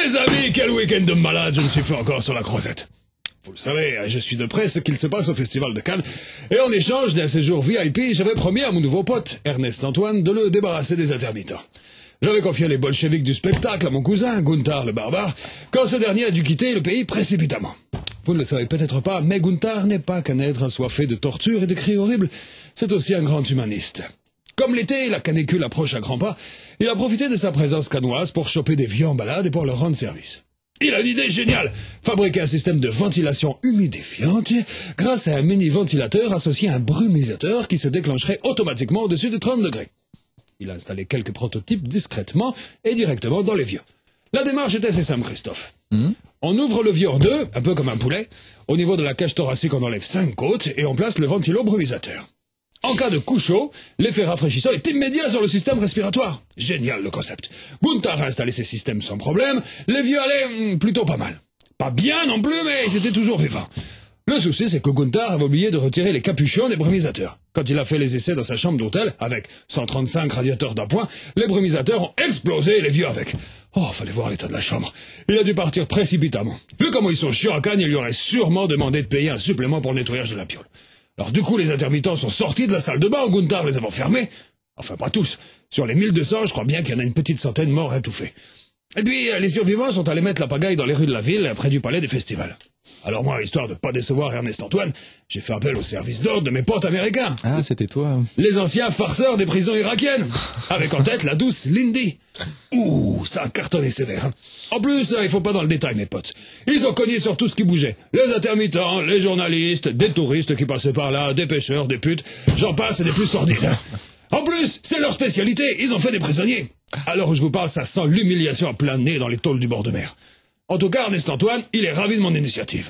Mes amis, quel week-end de malade je me suis fait encore sur la croisette. Vous le savez, je suis de près ce qu'il se passe au Festival de Cannes, et en échange d'un séjour VIP, j'avais promis à mon nouveau pote, Ernest Antoine, de le débarrasser des intermittents. J'avais confié les bolcheviks du spectacle à mon cousin, Gunther le barbare, quand ce dernier a dû quitter le pays précipitamment. Vous ne le savez peut-être pas, mais Gunther n'est pas qu'un être assoiffé de tortures et de cris horribles, c'est aussi un grand humaniste. Comme l'été, la canicule approche à grands pas, il a profité de sa présence cannoise pour choper des vieux en balade et pour leur rendre service. Il a une idée géniale, fabriquer un système de ventilation humidifiante grâce à un mini-ventilateur associé à un brumisateur qui se déclencherait automatiquement au-dessus de 30 degrés. Il a installé quelques prototypes discrètement et directement dans les vieux. La démarche est assez simple, Christophe. On ouvre le vieux en deux, un peu comme un poulet. Au niveau de la cage thoracique, on enlève 5 côtes et on place le ventilo-brumisateur. En cas de coup chaud, l'effet rafraîchissant est immédiat sur le système respiratoire. Génial le concept. Gunther a installé ces systèmes sans problème. Les vieux allaient plutôt pas mal. Pas bien non plus, mais ils étaient toujours vivants. Le souci, c'est que Gunther avait oublié de retirer les capuchons des brumisateurs. Quand il a fait les essais dans sa chambre d'hôtel, avec 135 radiateurs d'appoint, les brumisateurs ont explosé et les vieux avec. Oh, fallait voir l'état de la chambre. Il a dû partir précipitamment. Vu comment ils sont chiants à Cannes, il lui aurait sûrement demandé de payer un supplément pour le nettoyage de la piole. Alors du coup, les intermittents sont sortis de la salle de bain, Gunther les avait fermés. Enfin, pas tous. Sur les 1200, je crois bien qu'il y en a une petite centaine morts étouffés. Et puis, les survivants sont allés mettre la pagaille dans les rues de la ville, près du palais des festivals. Alors moi, histoire de pas décevoir Ernest Antoine, j'ai fait appel au service d'ordre de mes potes américains. Ah, c'était toi. Les anciens farceurs des prisons irakiennes. Avec en tête la douce Lindy. Ouh, ça a cartonné sévère. En plus, il faut pas dans le détail, mes potes. Ils ont cogné sur tout ce qui bougeait. Les intermittents, les journalistes, des touristes qui passaient par là, des pêcheurs, des putes. J'en passe et des plus sordides. En plus, c'est leur spécialité, ils ont fait des prisonniers. À l'heure où je vous parle, ça sent l'humiliation à plein nez dans les tôles du bord de mer. En tout cas, Ernest Antoine, il est ravi de mon initiative.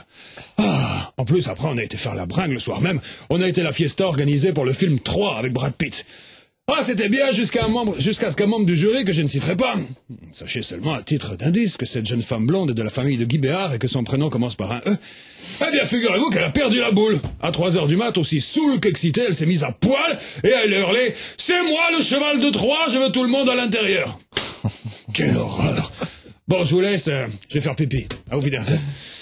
Ah, en plus, après, on a été faire la bringue le soir même. On a été à la fiesta organisée pour le film 3 avec Brad Pitt. Ah, c'était bien jusqu'à ce qu'un membre du jury, que je ne citerai pas. Sachez seulement, à titre d'indice, que cette jeune femme blonde est de la famille de Guy Béard et que son prénom commence par un E. Eh bien, figurez-vous qu'elle a perdu la boule. À 3h du mat, aussi saoule qu'excitée, elle s'est mise à poil et elle a hurlé « C'est moi le cheval de Troie, je veux tout le monde à l'intérieur !» Quelle horreur. Bon, je vous laisse, je vais faire pipi. À vous, Wiedersehen.